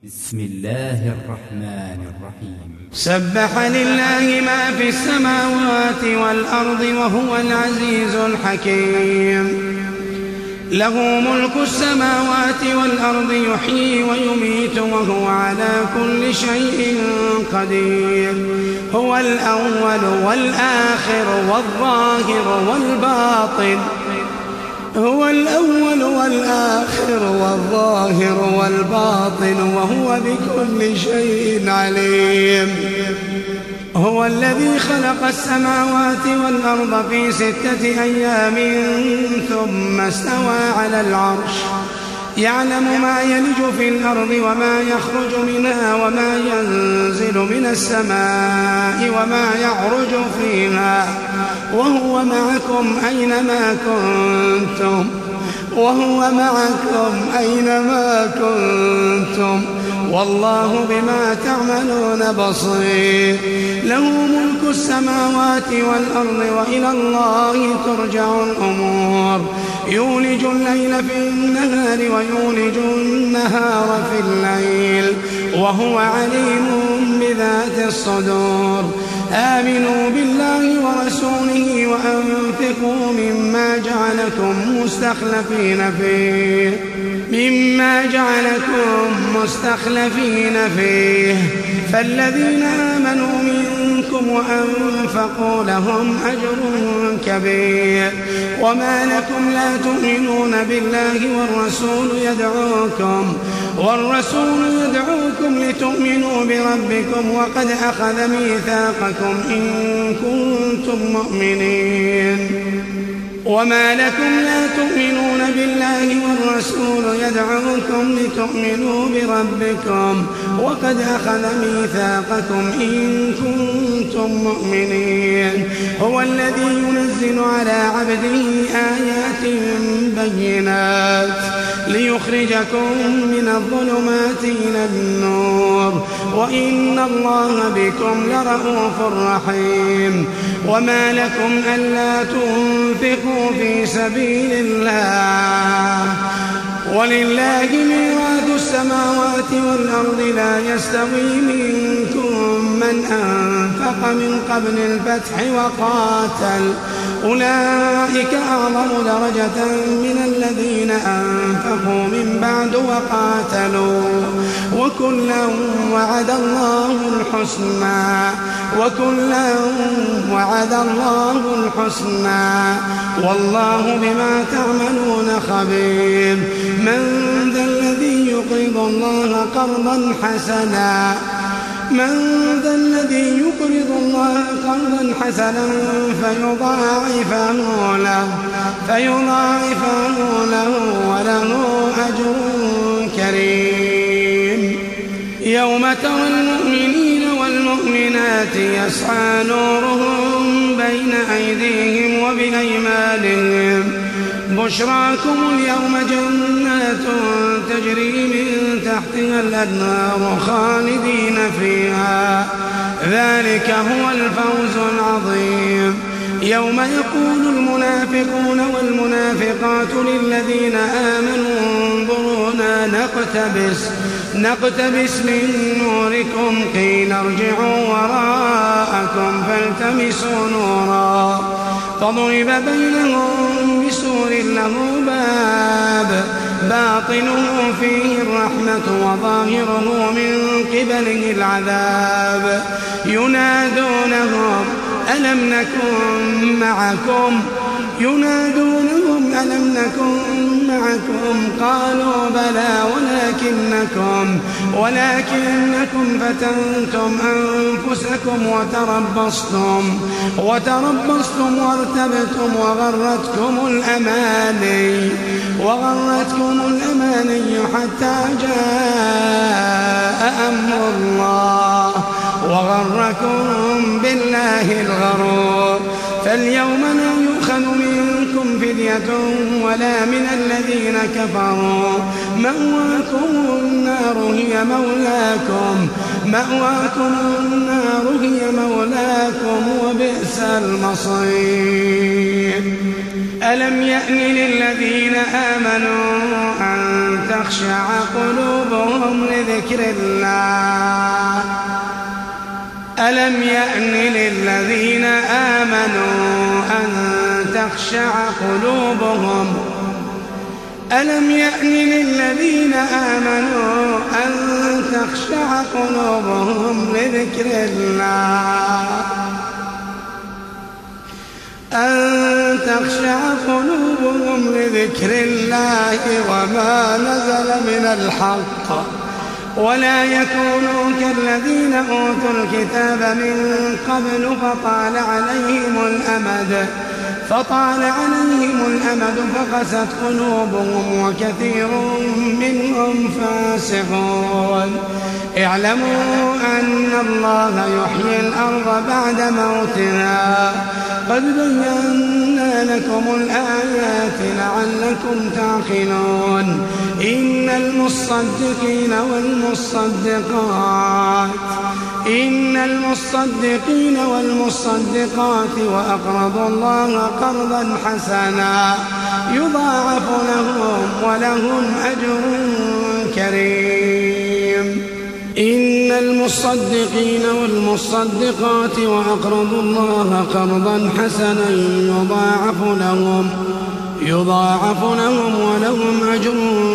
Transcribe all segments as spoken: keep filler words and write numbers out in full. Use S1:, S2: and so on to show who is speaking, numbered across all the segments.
S1: بسم الله الرحمن الرحيم.
S2: سبح لله ما في السماوات والأرض وهو العزيز الحكيم. له ملك السماوات والأرض يحيي ويميت وهو على كل شيء قدير. هو الأول والآخر والظاهر والباطن هو الأول والآخر والظاهر والباطن وهو بكل شيء عليم. هو الذي خلق السماوات والأرض في ستة أيام ثم استوى على العرش يعلم ما يلج في الأرض وما يخرج منها وما ينزل من السماء وما يعرج فيها وهو معكم أينما كنتم وهو معكم أينما كنتم والله بما تعملون بصير. له ملك السماوات والأرض وإلى الله ترجع الأمور. يولج الليل في النهار ويولج النهار في الليل وهو عليم بذات الصدور. آمنوا بالله ورسوله وأنفقوا مما جعلكم مستخلفين فيه مما جعلكم مستخلفين فيه فالذين آمنوا منكم وأنفقوا لهم أجر كبير. وما لكم لا تؤمنون بالله والرسول يدعوكم والرسول يدعوكم لتؤمنوا بربكم وقد أخذ ميثاقكم إن كنتم مؤمنين. وما لكم لا تؤمنون بالله والرسول يدعوكم لتؤمنوا بربكم وقد أخذ ميثاقكم إن كنتم مؤمنين. هو الذي ينزل على عبده آيات بينات ليخرجكم من الظلمات إلى النور وإن الله بكم لرءوف رحيم. وما لكم ألا تنفقوا في سبيل الله ولله ميراث السماوات والأرض لا يستوي منكم من أنفق من قبل الفتح وقاتل أولئك أعظم درجة من الذين أنفقوا من بعد وقاتلوا وكلا وعد الله الحسنى وكلا وعد الله الحسنى والله بما تعملون خبير. من ذا الذي يقرض الله قرضا حسنا من ذا الذي يقرض الله قرضا حسنا فيضاعفه له فيضاعفه له وله أجر كريم. يوم ترى المؤمنين والمؤمنات يسعى نورهم بين أيديهم وبأيمانهم بشراكم اليوم جنات تجري من تحتها الأنهار خالدين فيها ذلك هو الفوز العظيم. يوم يقول المنافقون والمنافقات للذين آمنوا انظرونا نقتبس نقتبس من نوركم قيل ارجعوا وراءكم فالتمسوا نورا فضرب بينهم بسور له باب باطنه فيه الرحمة وظاهره من قبله العذاب ينادونهم ألم نكن معكم ينادونهم ألم نكن معكم قالوا بلى ولكنكم ولكنكم فتنتم أنفسكم وتربصتم وتربصتم وارتبتم وغرتكم الأماني وغرتكم الأماني حتى جاء أمر الله وغركم بالله الغرور. فاليوم لا يؤخذ منكم منكم فدية ولا من الذين كفروا مأواكم النار هي مولاكم مأواكم النار هي مولاكم وبئس المصير. ألم يأن للذين آمنوا أن تخشع قلوبهم لذكر الله ألم يأن للذين آمنوا أن تخشع قلوبهم ألم يأن للذين آمنوا أن تخشع قلوبهم لذكر الله أن تخشع قلوبهم لذكر الله وما نزل من الحق ولا يكونوا كالذين أوتوا الكتاب من قبل فطال عليهم الأمد فطال عليهم الأمد فقست قلوبهم وكثير منهم فاسقون. اعلموا أن الله يحيي الأرض بعد موتها قد بينا لكم الآيات لعلكم تعقلون. إن المصدقين والمصدقات إن المصدقين والمصدقات وأقرضوا الله قرضا حسنا يضاعف لهم ولهم أجر كريم. إن المصدقين والمصدقات وأقرضوا الله قرضا حسنا يضاعف لهم يضاعف لهم ولهم أجر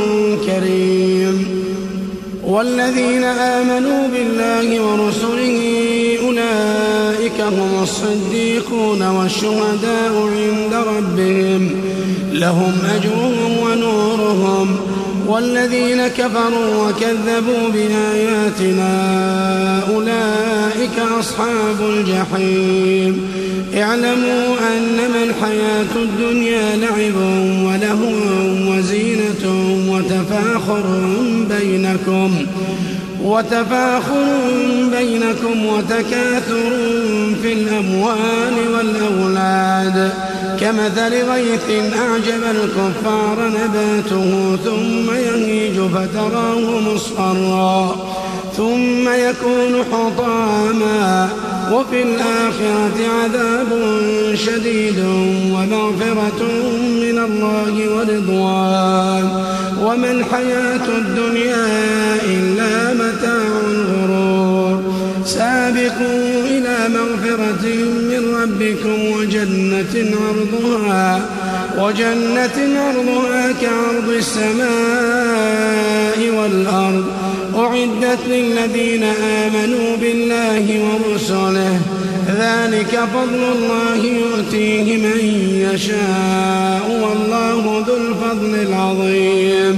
S2: كريم. والذين آمنوا بالله ورسله أولئك هم الصديقون والشهداء عند ربهم لهم أجرهم ونورهم. والذين كفروا وكذبوا بآياتنا أولئك أصحاب الجحيم. اعلموا أنما الحياة الدنيا لعب ولهو وزينة وتفاخر بينكم وتفاخر بينكم وتكاثر في الأموال والأولاد كمثل غيث أعجب الكفار نباته ثم يهيج فتراه مصفرا ثم يكون حطاما وفي الآخرة عذاب شديد ومغفرة من الله ورضوان وما الحياة الدنيا إلا متاع الغرور. سابقوا إلى مغفرة من ربكم وجنة عرضها وجنة عرضها كعرض السماء والأرض أعدت للذين آمنوا بالله ورسله ذلك فضل الله يؤتيه من يشاء والله ذو الفضل العظيم.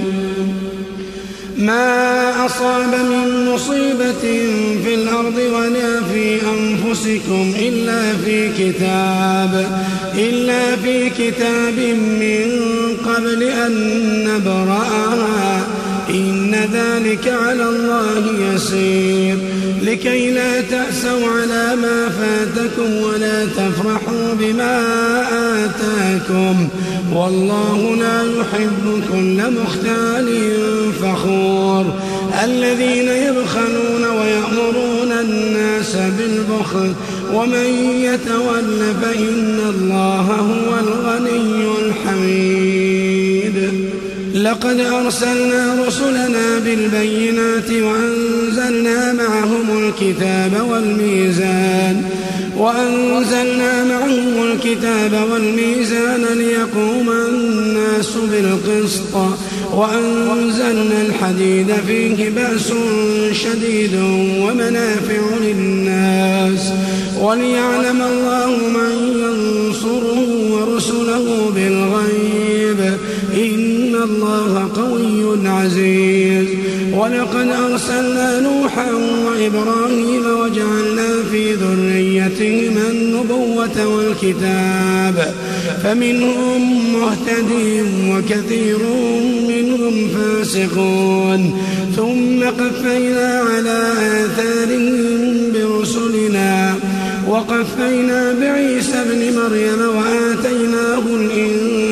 S2: ما أصاب من مصيبة في الأرض ولا في أنفسكم إلا في كتاب إلا في كتاب من قبل أن نبرأها إن ذلك على الله يسير. لكي لا تأسوا على ما فاتكم ولا تفرحوا بما آتاكم والله لا يحب كل مختال فخور. الذين يبخلون ويأمرون الناس بالبخل ومن يتول فإن الله هو الغني الحميد. لقد أرسلنا رسلنا بالبينات وأنزلنا معهم الكتاب والميزان وأنزلنا معهم الكتاب والميزان ليقوم الناس بالقسط وأنزلنا الحديد فيه بأس شديد ومنافع للناس وليعلم الله من ينصره ورسله بالغيب إن الله قوي عزيز. ولقد أرسلنا نوحا وإبراهيم وجعلنا في ذريتهما النبوة والكتاب فمنهم مهتد وكثير منهم فاسقون. ثم قفينا على آثارهم برسلنا وقفينا بعيسى ابن مريم وآتيناه الإنجيل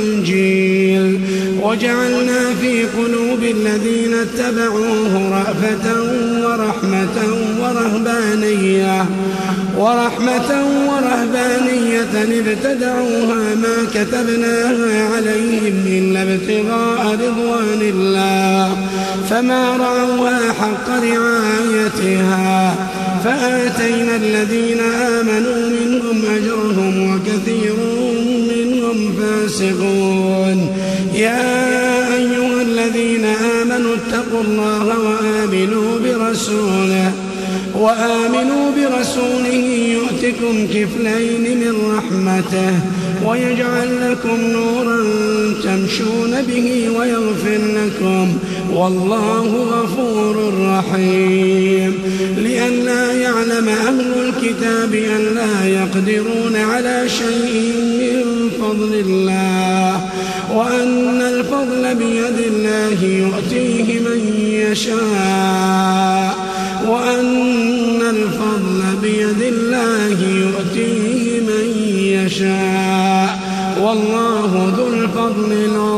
S2: وجعلنا في قلوب الذين اتبعوه رأفة ورحمة ورهبانية ورحمة ورهبانية ابتدعوها ما كتبناها عليهم إلا ابتغاء رضوان الله فما رعوها حق رعايتها فآتينا الذين آمنوا منهم أجرهم وكثير منهم فاسقون. يا أيها الذين آمنوا اتقوا الله وآمنوا برسوله وآمنوا برسوله يؤتكم كفلين من رحمته ويجعل لكم نورا تمشون به ويغفر لكم والله غفور رحيم. لئلا يعلم أهل الكتاب أن لا يقدرون على شيء من فضل الله وأن الفضل بيد الله يؤتيه من يشاء وأن الفضل بيد الله يؤتيه من يشاء والله ذو الفضل العظيم.